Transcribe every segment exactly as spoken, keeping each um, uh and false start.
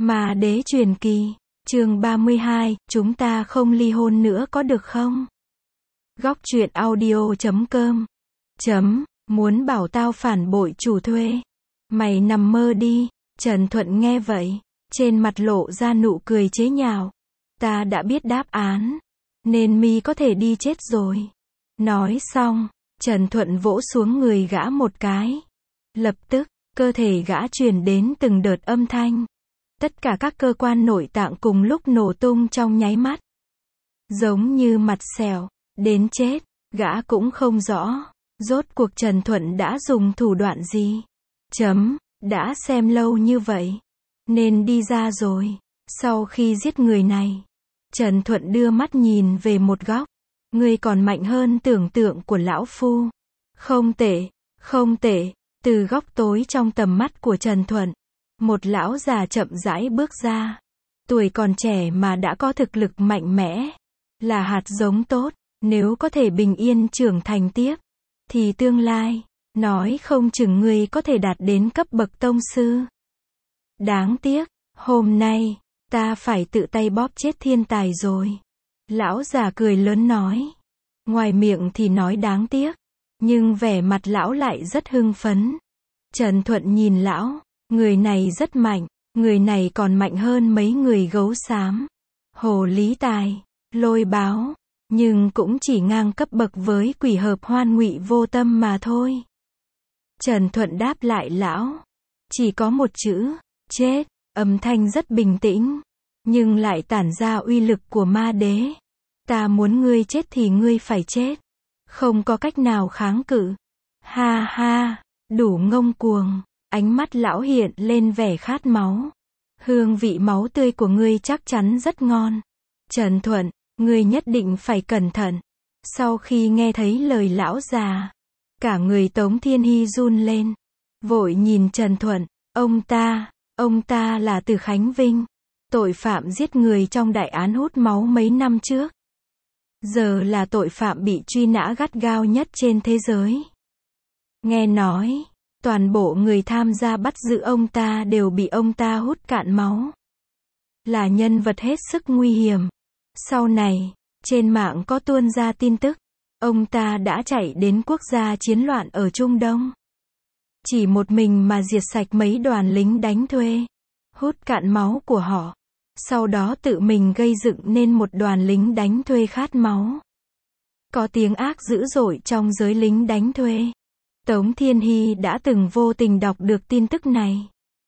Ma Đế Truyền Kỳ, chương ba mươi hai, chúng ta không ly hôn nữa có được không? Góc truyện audio chấm com chấm, muốn bảo tao phản bội chủ thuê. Mày nằm mơ đi. Trần Thuận nghe vậy, trên mặt lộ ra nụ cười chế nhạo. Ta đã biết đáp án, nên mi có thể đi chết rồi. Nói xong, Trần Thuận vỗ xuống người gã một cái. Lập tức, cơ thể gã truyền đến từng đợt âm thanh. Tất cả các cơ quan nội tạng cùng lúc nổ tung trong nháy mắt. Giống như mặt xẻo, đến chết, gã cũng không rõ. Rốt cuộc Trần Thuận đã dùng thủ đoạn gì? Chấm, đã xem lâu như vậy, nên đi ra rồi. Sau khi giết người này, Trần Thuận đưa mắt nhìn về một góc. Ngươi còn mạnh hơn tưởng tượng của lão phu. Không tệ, không tệ. Từ góc tối trong tầm mắt của Trần Thuận, một lão già chậm rãi bước ra. Tuổi còn trẻ mà đã có thực lực mạnh mẽ, là hạt giống tốt. Nếu có thể bình yên trưởng thành tiếp, thì tương lai, nói không chừng ngươi có thể đạt đến cấp bậc tông sư. Đáng tiếc, hôm nay, ta phải tự tay bóp chết thiên tài rồi. Lão già cười lớn nói. Ngoài miệng thì nói đáng tiếc, nhưng vẻ mặt lão lại rất hưng phấn. Trần Thuận nhìn lão, người này rất mạnh, người này còn mạnh hơn mấy người gấu xám, hồ lý tài, lôi báo, nhưng cũng chỉ ngang cấp bậc với quỷ hợp hoan ngụy vô tâm mà thôi. Trần Thuận đáp lại lão, chỉ có một chữ, chết. Âm thanh rất bình tĩnh, nhưng lại tản ra uy lực của ma đế. Ta muốn ngươi chết thì ngươi phải chết, không có cách nào kháng cự. Ha ha, đủ ngông cuồng. Ánh mắt lão hiện lên vẻ khát máu. Hương vị máu tươi của ngươi chắc chắn rất ngon. Trần Thuận, ngươi nhất định phải cẩn thận. Sau khi nghe thấy lời lão già, cả người Tống Thiên Hy run lên, vội nhìn Trần Thuận. Ông ta, ông ta là Từ Khánh Vinh, tội phạm giết người trong đại án hút máu mấy năm trước. Giờ là tội phạm bị truy nã gắt gao nhất trên thế giới. Nghe nói, toàn bộ người tham gia bắt giữ ông ta đều bị ông ta hút cạn máu. Là nhân vật hết sức nguy hiểm. Sau này, trên mạng có tuôn ra tin tức, ông ta đã chạy đến quốc gia chiến loạn ở Trung Đông. Chỉ một mình mà diệt sạch mấy đoàn lính đánh thuê, hút cạn máu của họ. Sau đó tự mình gây dựng nên một đoàn lính đánh thuê khát máu. Có tiếng ác dữ dội trong giới lính đánh thuê. Tống Thiên Hy đã từng vô tình đọc được tin tức này.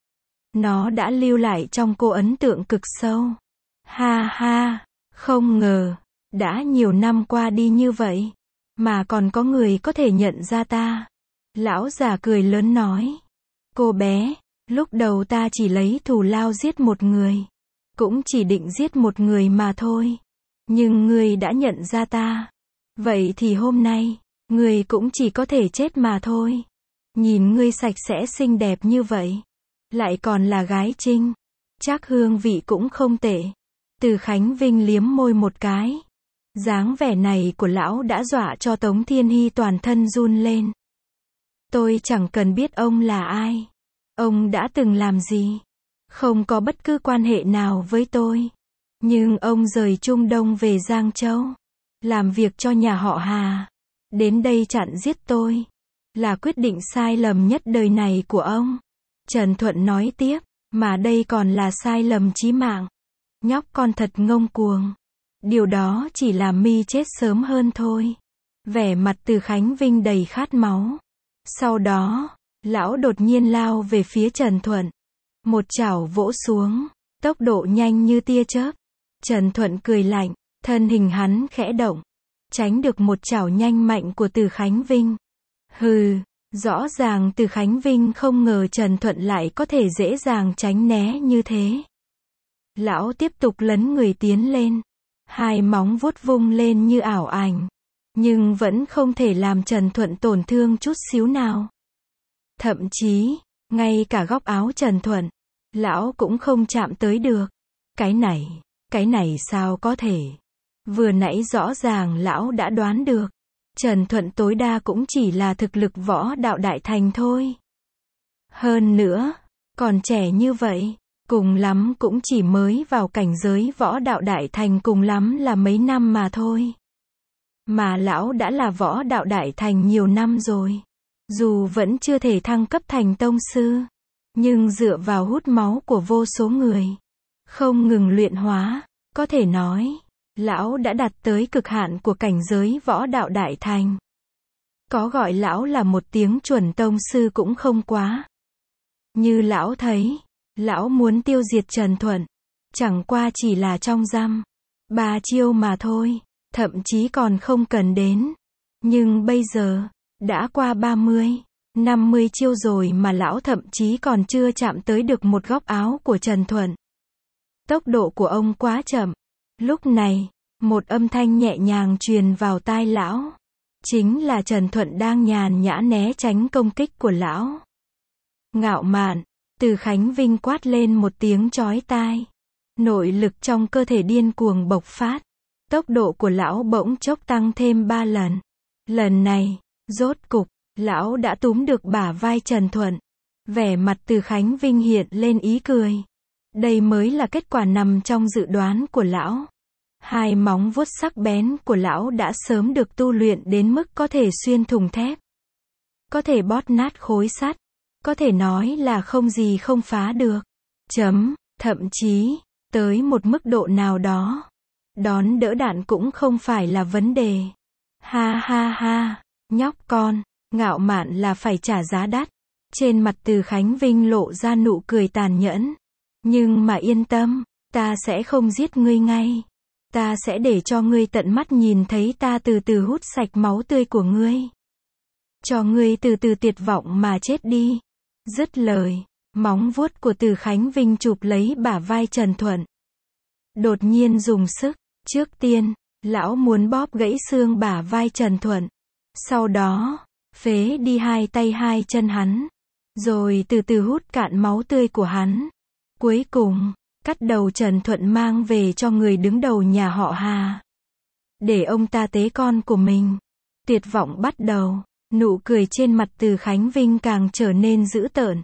Nó đã lưu lại trong cô ấn tượng cực sâu. Ha ha, không ngờ, đã nhiều năm qua đi như vậy, mà còn có người có thể nhận ra ta. Lão già cười lớn nói. Cô bé, lúc đầu ta chỉ lấy thù lao giết một người. Cũng chỉ định giết một người mà thôi. Nhưng ngươi đã nhận ra ta. Vậy thì hôm nay, ngươi cũng chỉ có thể chết mà thôi. Nhìn ngươi sạch sẽ xinh đẹp như vậy, lại còn là gái trinh, chắc hương vị cũng không tệ. Từ Khánh Vinh liếm môi một cái. Dáng vẻ này của lão đã dọa cho Tống Thiên Hy toàn thân run lên. Tôi chẳng cần biết ông là ai, ông đã từng làm gì, không có bất cứ quan hệ nào với tôi. Nhưng ông rời Trung Đông về Giang Châu, làm việc cho nhà họ Hà, đến đây chặn giết tôi, là quyết định sai lầm nhất đời này của ông. Trần Thuận nói tiếp, mà đây còn là sai lầm chí mạng. Nhóc con thật ngông cuồng. Điều đó chỉ làm mi chết sớm hơn thôi. Vẻ mặt Từ Khánh Vinh đầy khát máu. Sau đó, lão đột nhiên lao về phía Trần Thuận. Một chảo vỗ xuống, tốc độ nhanh như tia chớp. Trần Thuận cười lạnh, thân hình hắn khẽ động, tránh được một chảo nhanh mạnh của Từ Khánh Vinh. Hừ, rõ ràng Từ Khánh Vinh không ngờ Trần Thuận lại có thể dễ dàng tránh né như thế. Lão tiếp tục lấn người tiến lên, hai móng vuốt vung lên như ảo ảnh, nhưng vẫn không thể làm Trần Thuận tổn thương chút xíu nào. Thậm chí, ngay cả góc áo Trần Thuận, lão cũng không chạm tới được. Cái này, cái này sao có thể? Vừa nãy rõ ràng lão đã đoán được. Trần Thuận tối đa cũng chỉ là thực lực võ đạo đại thành thôi. Hơn nữa, còn trẻ như vậy, Cùng lắm cũng chỉ mới vào cảnh giới võ đạo đại thành, cùng lắm là mấy năm mà thôi. Mà lão đã là võ đạo đại thành nhiều năm rồi. Dù vẫn chưa thể thăng cấp thành tông sư, nhưng dựa vào hút máu của vô số người, không ngừng luyện hóa, có thể nói, lão đã đạt tới cực hạn của cảnh giới võ đạo đại thành. Có gọi lão là một tiếng chuẩn tông sư cũng không quá. Như lão thấy, lão muốn tiêu diệt Trần Thuận, chẳng qua chỉ là trong dăm ba chiêu mà thôi, thậm chí còn không cần đến. Nhưng bây giờ, đã qua ba mươi, năm mươi chiêu rồi mà lão thậm chí còn chưa chạm tới được một góc áo của Trần Thuận. Tốc độ của ông quá chậm. Lúc này, một âm thanh nhẹ nhàng truyền vào tai lão. Chính là Trần Thuận đang nhàn nhã né tránh công kích của lão. Ngạo mạn, Từ Khánh Vinh quát lên một tiếng chói tai. Nội lực trong cơ thể điên cuồng bộc phát. Tốc độ của lão bỗng chốc tăng thêm ba lần. Lần này, rốt cục, lão đã túm được bả vai Trần Thuận. Vẻ mặt Từ Khánh Vinh hiện lên ý cười. Đây mới là kết quả nằm trong dự đoán của lão. Hai móng vuốt sắc bén của lão đã sớm được tu luyện đến mức có thể xuyên thủng thép, có thể bóp nát khối sắt, có thể nói là không gì không phá được. Chấm, thậm chí, tới một mức độ nào đó, đón đỡ đạn cũng không phải là vấn đề. Ha ha ha, nhóc con, ngạo mạn là phải trả giá đắt. Trên mặt Từ Khánh Vinh lộ ra nụ cười tàn nhẫn. Nhưng mà yên tâm, ta sẽ không giết ngươi ngay. Ta sẽ để cho ngươi tận mắt nhìn thấy ta từ từ hút sạch máu tươi của ngươi. Cho ngươi từ từ tuyệt vọng mà chết đi. Dứt lời, móng vuốt của Từ Khánh Vinh chụp lấy bả vai Trần Thuận. Đột nhiên dùng sức. Trước tiên, lão muốn bóp gãy xương bả vai Trần Thuận. Sau đó, phế đi hai tay hai chân hắn. Rồi từ từ hút cạn máu tươi của hắn. Cuối cùng, cắt đầu Trần Thuận mang về cho người đứng đầu nhà họ Hà. Để ông ta tế con của mình. Tuyệt vọng bắt đầu, nụ cười trên mặt Từ Khánh Vinh càng trở nên dữ tợn.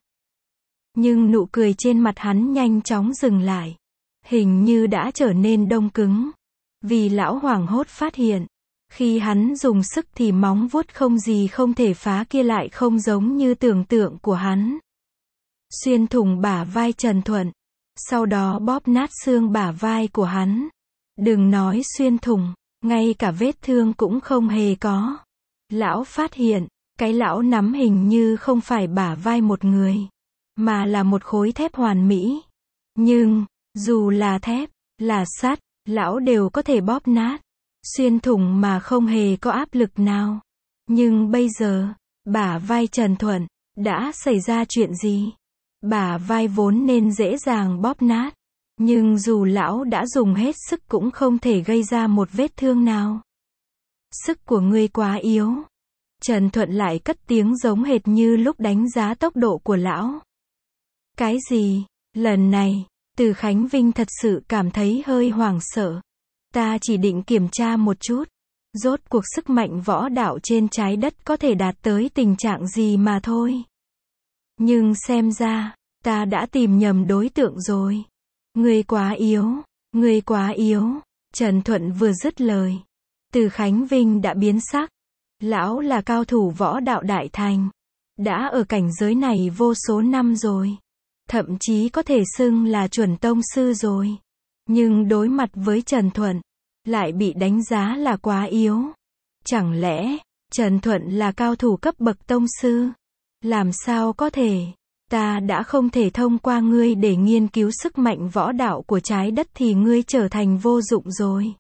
Nhưng nụ cười trên mặt hắn nhanh chóng dừng lại. Hình như đã trở nên đông cứng. Vì lão hoảng hốt phát hiện, khi hắn dùng sức thì móng vuốt không gì không thể phá kia lại không giống như tưởng tượng của hắn. Xuyên thủng bả vai Trần Thuận. Sau đó bóp nát xương bả vai của hắn. Đừng nói xuyên thủng, ngay cả vết thương cũng không hề có. Lão phát hiện, cái lão nắm hình như không phải bả vai một người, mà là một khối thép hoàn mỹ. Nhưng, dù là thép, là sắt, lão đều có thể bóp nát, xuyên thủng mà không hề có áp lực nào. Nhưng bây giờ, bả vai Trần Thuận, đã xảy ra chuyện gì? Bả vai vốn nên dễ dàng bóp nát, nhưng dù lão đã dùng hết sức cũng không thể gây ra một vết thương nào. Sức của ngươi quá yếu. Trần Thuận lại cất tiếng giống hệt như lúc đánh giá tốc độ của lão. Cái gì? Lần này, Từ Khánh Vinh thật sự cảm thấy hơi hoảng sợ. Ta chỉ định kiểm tra một chút. Rốt cuộc sức mạnh võ đạo trên trái đất có thể đạt tới tình trạng gì mà thôi. Nhưng xem ra, ta đã tìm nhầm đối tượng rồi. Ngươi quá yếu, ngươi quá yếu. Trần Thuận vừa dứt lời, Từ Khánh Vinh đã biến sắc. Lão là cao thủ võ đạo đại thành, đã ở cảnh giới này vô số năm rồi. Thậm chí có thể xưng là chuẩn tông sư rồi. Nhưng đối mặt với Trần Thuận, lại bị đánh giá là quá yếu. Chẳng lẽ, Trần Thuận là cao thủ cấp bậc tông sư? Làm sao có thể? Ta đã không thể thông qua ngươi để nghiên cứu sức mạnh võ đạo của trái đất thì ngươi trở thành vô dụng rồi.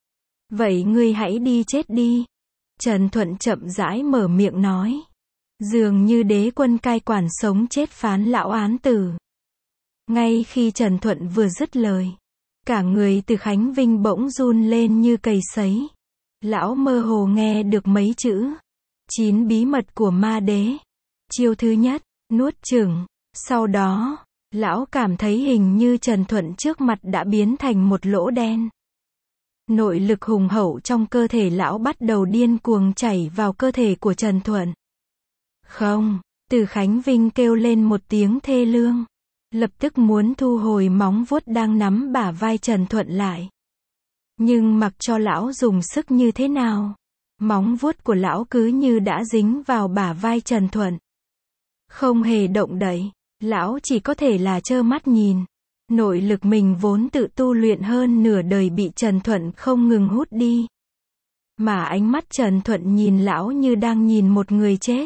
Vậy ngươi hãy đi chết đi. Trần Thuận chậm rãi mở miệng nói. Dường như đế quân cai quản sống chết phán lão án tử. Ngay khi Trần Thuận vừa dứt lời, cả người Từ Khánh Vinh bỗng run lên như cầy sấy. Lão mơ hồ nghe được mấy chữ. Chín bí mật của ma đế. Chiêu thứ nhất, nuốt chửng. Sau đó, lão cảm thấy hình như Trần Thuận trước mặt đã biến thành một lỗ đen. Nội lực hùng hậu trong cơ thể lão bắt đầu điên cuồng chảy vào cơ thể của Trần Thuận. Không, Từ Khánh Vinh kêu lên một tiếng thê lương. lập tức muốn thu hồi móng vuốt đang nắm bả vai Trần Thuận lại. Nhưng mặc cho lão dùng sức như thế nào, móng vuốt của lão cứ như đã dính vào bả vai Trần Thuận. Không hề động đậy, lão chỉ có thể là trơ mắt nhìn. Nội lực mình vốn tự tu luyện hơn nửa đời bị Trần Thuận không ngừng hút đi. Mà ánh mắt Trần Thuận nhìn lão như đang nhìn một người chết.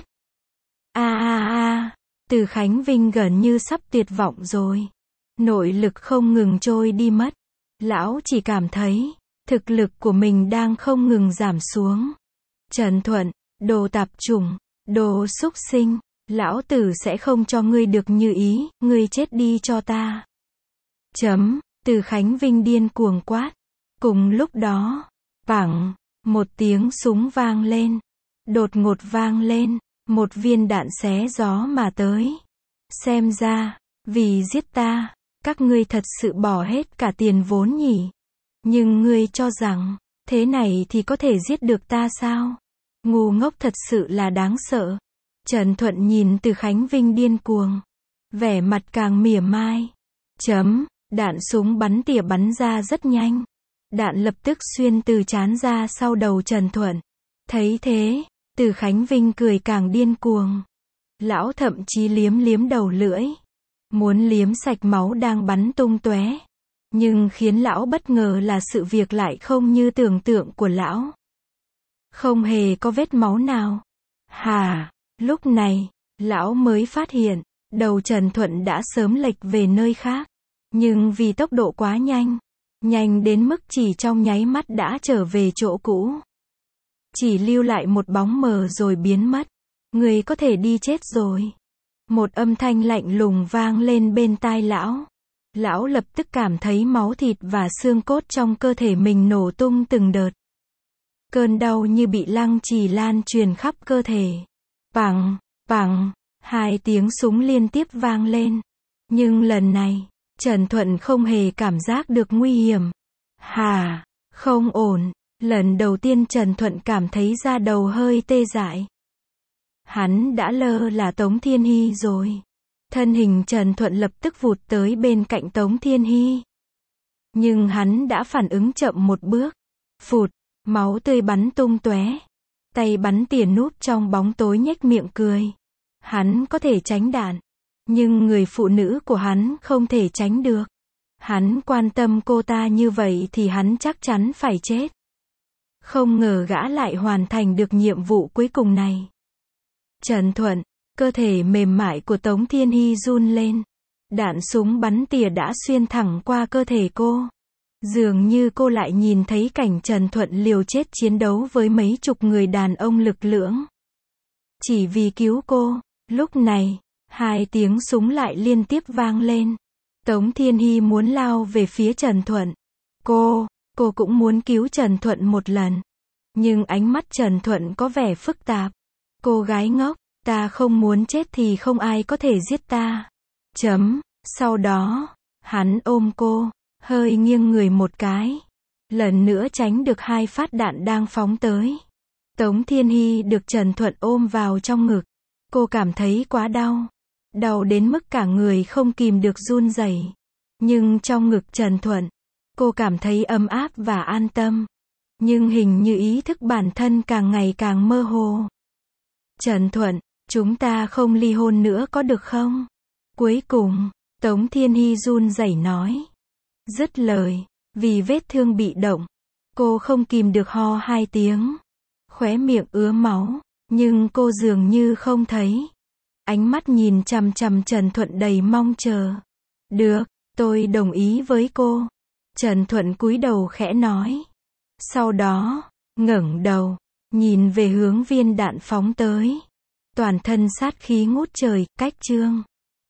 A a a, Từ Khánh Vinh gần như sắp tuyệt vọng rồi. Nội lực không ngừng trôi đi mất. Lão chỉ cảm thấy, thực lực của mình đang không ngừng giảm xuống. Trần Thuận, đồ tạp chủng, đồ súc sinh, lão tử sẽ không cho ngươi được như ý, ngươi chết đi cho ta. Chấm, Từ Khánh Vinh điên cuồng quát. Cùng lúc đó, phẳng, một tiếng súng vang lên. Đột ngột vang lên, một viên đạn xé gió mà tới. Xem ra, vì giết ta, các ngươi thật sự bỏ hết cả tiền vốn nhỉ. Nhưng ngươi cho rằng, thế này thì có thể giết được ta sao? Ngu ngốc thật sự là đáng sợ. Trần Thuận nhìn Từ Khánh Vinh điên cuồng. Vẻ mặt càng mỉa mai. Chấm, đạn súng bắn tỉa bắn ra rất nhanh. Đạn lập tức xuyên từ trán ra sau đầu Trần Thuận. Thấy thế, Từ Khánh Vinh cười càng điên cuồng. Lão thậm chí liếm liếm đầu lưỡi. Muốn liếm sạch máu đang bắn tung tóe. Nhưng khiến lão bất ngờ là sự việc lại không như tưởng tượng của lão. Không hề có vết máu nào. Hà, lúc này, lão mới phát hiện, đầu Trần Thuận đã sớm lệch về nơi khác. Nhưng vì tốc độ quá nhanh, nhanh đến mức chỉ trong nháy mắt đã trở về chỗ cũ. Chỉ lưu lại một bóng mờ rồi biến mất. Người có thể đi chết rồi. Một âm thanh lạnh lùng vang lên bên tai lão. Lão lập tức cảm thấy máu thịt và xương cốt trong cơ thể mình nổ tung từng đợt. Cơn đau như bị lăng trì lan truyền khắp cơ thể. Pằng, pằng, hai tiếng súng liên tiếp vang lên. Nhưng lần này, Trần Thuận không hề cảm giác được nguy hiểm. Hà, không ổn. Lần đầu tiên Trần Thuận cảm thấy da đầu hơi tê dại. Hắn đã lơ là Tống Thiên Hy rồi. Thân hình Trần Thuận lập tức vụt tới bên cạnh Tống Thiên Hy. Nhưng hắn đã phản ứng chậm một bước. Phụt, máu tươi bắn tung tóe. Tay bắn tỉa núp trong bóng tối nhếch miệng cười. Hắn có thể tránh đạn. Nhưng người phụ nữ của hắn không thể tránh được. Hắn quan tâm cô ta như vậy thì hắn chắc chắn phải chết. Không ngờ gã lại hoàn thành được nhiệm vụ cuối cùng này. Trần Thuận, cơ thể mềm mại của Tống Thiên Hy run lên. Đạn súng bắn tỉa đã xuyên thẳng qua cơ thể cô. Dường như cô lại nhìn thấy cảnh Trần Thuận liều chết chiến đấu với mấy chục người đàn ông lực lưỡng. Chỉ vì cứu cô, lúc này, hai tiếng súng lại liên tiếp vang lên. Tống Thiên Hy muốn lao về phía Trần Thuận. Cô, cô cũng muốn cứu Trần Thuận một lần. Nhưng ánh mắt Trần Thuận có vẻ phức tạp. Cô gái ngốc, ta không muốn chết thì không ai có thể giết ta. Chấm, sau đó, hắn ôm cô, hơi nghiêng người một cái. Lần nữa tránh được hai phát đạn đang phóng tới. Tống Thiên Hy được Trần Thuận ôm vào trong ngực. Cô cảm thấy quá đau. Đau đến mức cả người không kìm được run rẩy. Nhưng trong ngực Trần Thuận, cô cảm thấy ấm áp và an tâm. Nhưng hình như ý thức bản thân càng ngày càng mơ hồ. Trần Thuận, chúng ta không ly hôn nữa có được không? Cuối cùng, Tống Thiên Hy run rẩy nói. Dứt lời, vì vết thương bị động, cô không kìm được ho hai tiếng. Khóe miệng ứa máu, nhưng cô dường như không thấy. Ánh mắt nhìn chằm chằm Trần Thuận đầy mong chờ. Được, tôi đồng ý với cô. Trần Thuận cúi đầu khẽ nói. Sau đó, ngẩng đầu, nhìn về hướng viên đạn phóng tới. Toàn thân sát khí ngút trời, cách chương.